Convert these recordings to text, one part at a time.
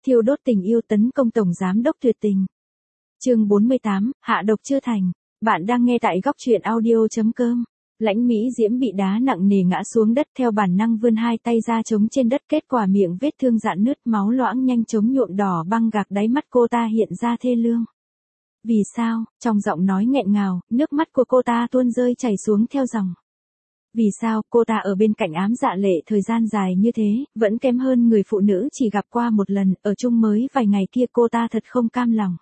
thiêu đốt tình yêu tấn công tổng giám đốc tuyệt tình. Chương 48, hạ độc chưa thành. Bạn đang nghe tại góc truyện audio.com. Lãnh Mỹ Diễm bị đá nặng nề ngã xuống đất, theo bản năng vươn hai tay ra chống trên đất, kết quả miệng vết thương rạn nứt, máu loãng nhanh chóng nhuộm đỏ băng gạc, đáy mắt cô ta hiện ra thê lương. Vì sao? Trong giọng nói nghẹn ngào, nước mắt của cô ta tuôn rơi chảy xuống theo dòng. Vì sao cô ta ở bên cạnh Ám Dạ Lệ thời gian dài như thế, vẫn kém hơn người phụ nữ chỉ gặp qua một lần, ở chung mới vài ngày kia, cô ta thật không cam lòng.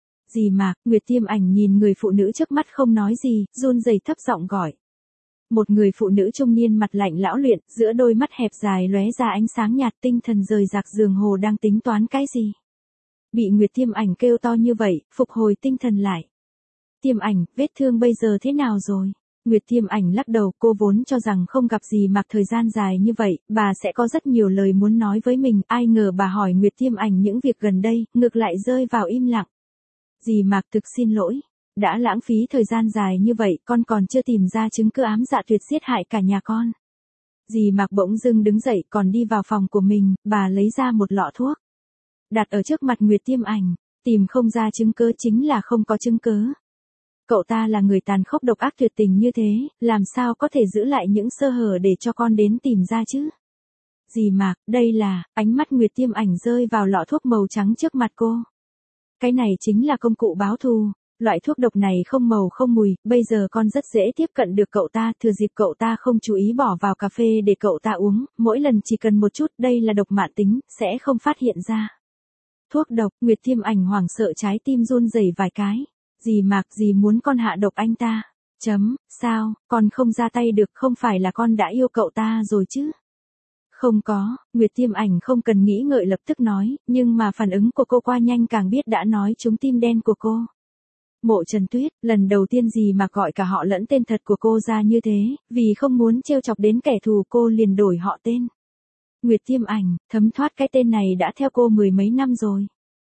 Dì Mạc. Nguyệt Tiêm Ảnh nhìn người phụ nữ trước mắt không nói gì, run rẩy thấp giọng gọi. Một người phụ nữ trung niên mặt lạnh lão luyện, giữa đôi mắt hẹp dài lóe ra ánh sáng nhạt, tinh thần rời rạc, dường hồ đang tính toán cái gì. Bị Nguyệt Tiêm Ảnh kêu to như vậy, phục hồi tinh thần lại. Tiêm Ảnh, vết thương bây giờ thế nào rồi? Nguyệt Tiêm Ảnh lắc đầu, cô vốn cho rằng không gặp dì Mạc thời gian dài như vậy, bà sẽ có rất nhiều lời muốn nói với mình, ai ngờ bà hỏi Nguyệt Tiêm Ảnh những việc gần đây, ngược lại rơi vào im lặng. Dì Mạc, thực xin lỗi. Đã lãng phí thời gian dài như vậy, con còn chưa tìm ra chứng cứ Ám Dạ Tuyệt giết hại cả nhà con. Dì Mạc bỗng dưng đứng dậy, còn đi vào phòng của mình, bà lấy ra một lọ thuốc. Đặt ở trước mặt Nguyệt Tiêm Ảnh, tìm không ra chứng cứ chính là không có chứng cứ. Cậu ta là người tàn khốc độc ác tuyệt tình như thế, làm sao có thể giữ lại những sơ hở để cho con đến tìm ra chứ? Dì Mạc, đây là, ánh mắt Nguyệt Tiêm Ảnh rơi vào lọ thuốc màu trắng trước mặt cô. Cái này chính là công cụ báo thù. Loại thuốc độc này không màu không mùi, bây giờ con rất dễ tiếp cận được cậu ta, thừa dịp cậu ta không chú ý bỏ vào cà phê để cậu ta uống, mỗi lần chỉ cần một chút, đây là độc mãn tính, sẽ không phát hiện ra. Thuốc độc. Nguyệt Tiêm Ảnh hoảng sợ, trái tim run rẩy vài cái. Dì Mạc, dì muốn con hạ độc anh ta. Sao, con không ra tay được, không phải là con đã yêu cậu ta rồi chứ? Không có. Nguyệt Tiêm Ảnh không cần nghĩ ngợi lập tức nói, nhưng mà phản ứng của cô qua nhanh càng biết đã nói trúng tim đen của cô. Mộ Trần Tuyết. Lần đầu tiên dì Mạc gọi cả họ lẫn tên thật của cô ra như thế, vì không muốn trêu chọc đến kẻ thù cô liền đổi họ tên. Nguyệt Tiêm Ảnh, thấm thoát cái tên này đã theo cô mười mấy năm rồi.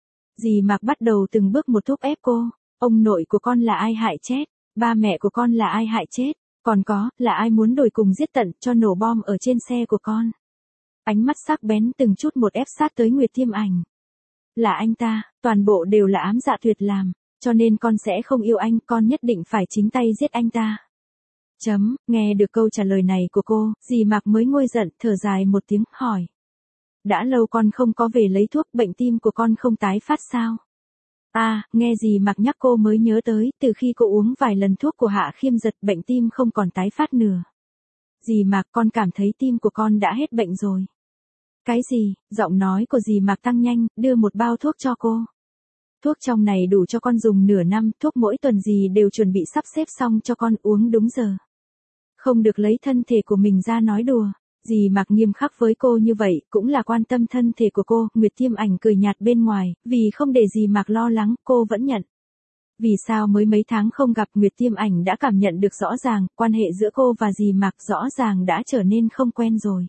Dì Mạc bắt đầu từng bước một thúc ép cô. Ông nội của con là ai hại chết? Ba mẹ của con là ai hại chết? Còn có, là ai muốn đuổi cùng giết tận, cho nổ bom ở trên xe của con? Ánh mắt sắc bén từng chút một ép sát tới Nguyệt Tiêm Ảnh. Là anh ta, toàn bộ đều là Ám Dạ Tuyệt làm. Cho nên con sẽ không yêu anh, con nhất định phải chính tay giết anh ta. Nghe được câu trả lời này của cô, dì Mạc mới nguôi giận, thở dài một tiếng, hỏi. Đã lâu con không có về lấy thuốc, bệnh tim của con không tái phát sao? Nghe dì Mạc nhắc cô mới nhớ tới, từ khi cô uống vài lần thuốc của Hạ Khiêm Giật, bệnh tim không còn tái phát nữa. Dì Mạc, con cảm thấy tim của con đã hết bệnh rồi. Cái gì? Giọng nói của dì Mạc tăng nhanh, đưa một bao thuốc cho cô. Thuốc trong này đủ cho con dùng nửa năm, thuốc mỗi tuần dì đều chuẩn bị sắp xếp xong cho con uống đúng giờ. Không được lấy thân thể của mình ra nói đùa. Dì Mạc nghiêm khắc với cô như vậy, cũng là quan tâm thân thể của cô. Nguyệt Tiêm Ảnh cười nhạt bên ngoài, vì không để dì Mạc lo lắng, cô vẫn nhận. Vì sao mới mấy tháng không gặp, Nguyệt Tiêm Ảnh đã cảm nhận được rõ ràng, quan hệ giữa cô và dì Mạc rõ ràng đã trở nên không quen rồi.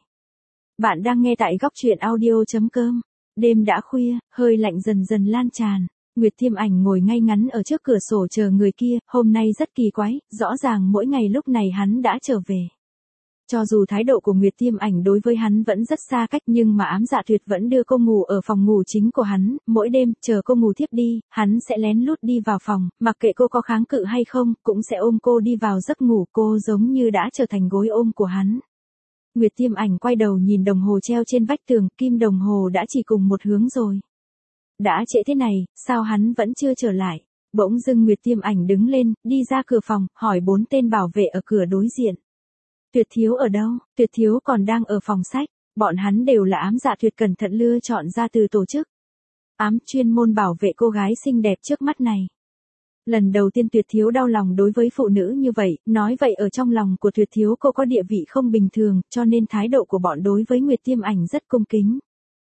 Bạn đang nghe tại góc truyện audio.com. Đêm đã khuya, hơi lạnh dần dần lan tràn. Nguyệt Tiêm Ảnh ngồi ngay ngắn ở trước cửa sổ chờ người kia, hôm nay rất kỳ quái, rõ ràng mỗi ngày lúc này hắn đã trở về. Cho dù thái độ của Nguyệt Tiêm Ảnh đối với hắn vẫn rất xa cách, nhưng mà Ám Dạ Tuyệt vẫn đưa cô ngủ ở phòng ngủ chính của hắn, mỗi đêm, chờ cô ngủ thiếp đi, hắn sẽ lén lút đi vào phòng, mặc kệ cô có kháng cự hay không, cũng sẽ ôm cô đi vào giấc ngủ, cô giống như đã trở thành gối ôm của hắn. Nguyệt Tiêm Ảnh quay đầu nhìn đồng hồ treo trên vách tường, kim đồng hồ đã chỉ cùng một hướng rồi. Đã trễ thế này, sao hắn vẫn chưa trở lại? Bỗng dưng Nguyệt Tiêm Ảnh đứng lên, đi ra cửa phòng, hỏi 4 tên bảo vệ ở cửa đối diện. Tuyệt Thiếu ở đâu? Tuyệt Thiếu còn đang ở phòng sách. Bọn hắn đều là Ám Dạ Tuyệt cẩn thận lựa chọn ra từ tổ chức chuyên môn bảo vệ cô gái xinh đẹp trước mắt này. Lần đầu tiên Tuyệt Thiếu đau lòng đối với phụ nữ như vậy, nói vậy ở trong lòng của Tuyệt Thiếu cô có địa vị không bình thường, cho nên thái độ của bọn đối với Nguyệt Tiêm Ảnh rất cung kính.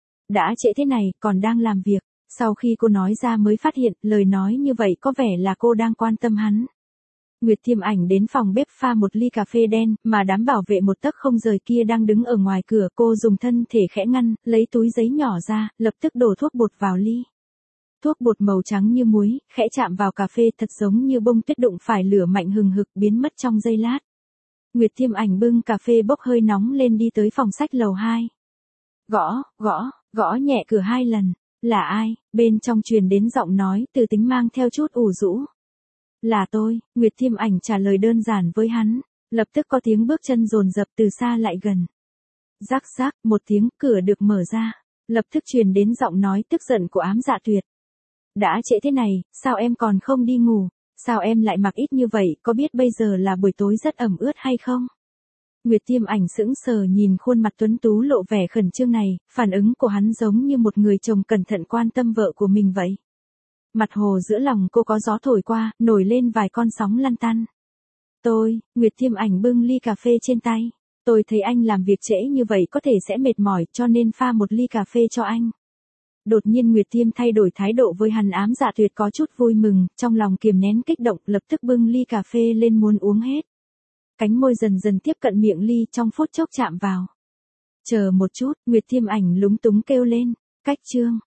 Đã trễ thế này, còn đang làm việc. Sau khi cô nói ra mới phát hiện, lời nói như vậy có vẻ là cô đang quan tâm hắn. Nguyệt Tiêm Ảnh đến phòng bếp pha một ly cà phê đen, mà đám bảo vệ một tấc không rời kia đang đứng ở ngoài cửa, cô dùng thân thể khẽ ngăn, lấy túi giấy nhỏ ra, lập tức đổ thuốc bột vào ly. Thuốc bột màu trắng như muối, khẽ chạm vào cà phê thật giống như bông tuyết đụng phải lửa mạnh hừng hực biến mất trong giây lát. Nguyệt Tiêm Ảnh bưng cà phê bốc hơi nóng lên đi tới phòng sách lầu 2. Gõ nhẹ cửa 2 lần. Là ai? Bên trong truyền đến giọng nói từ tính mang theo chút ủ rũ. Là tôi, Nguyệt Thiêm Ảnh trả lời đơn giản với hắn. Lập tức có tiếng bước chân dồn dập từ xa lại gần. Rắc rắc, một tiếng, cửa được mở ra. Lập tức truyền đến giọng nói tức giận của Ám Dạ Tuyệt. Đã trễ thế này, sao em còn không đi ngủ? Sao em lại mặc ít như vậy, có biết bây giờ là buổi tối rất ẩm ướt hay không? Nguyệt Thiêm Ảnh sững sờ nhìn khuôn mặt tuấn tú lộ vẻ khẩn trương này, phản ứng của hắn giống như một người chồng cẩn thận quan tâm vợ của mình vậy. Mặt hồ giữa lòng cô có gió thổi qua, nổi lên vài con sóng lăn tăn. Nguyệt Thiêm Ảnh bưng ly cà phê trên tay. Tôi thấy anh làm việc trễ như vậy có thể sẽ mệt mỏi cho nên pha một ly cà phê cho anh. Đột nhiên Nguyệt Thiêm thay đổi thái độ với hắn. Ám Dạ Tuyệt có chút vui mừng, trong lòng kiềm nén kích động lập tức bưng ly cà phê lên muốn uống hết. Cánh môi dần dần tiếp cận miệng ly trong phút chốc chạm vào. Chờ một chút, Nguyệt Thiêm Ảnh lúng túng kêu lên, cách chương.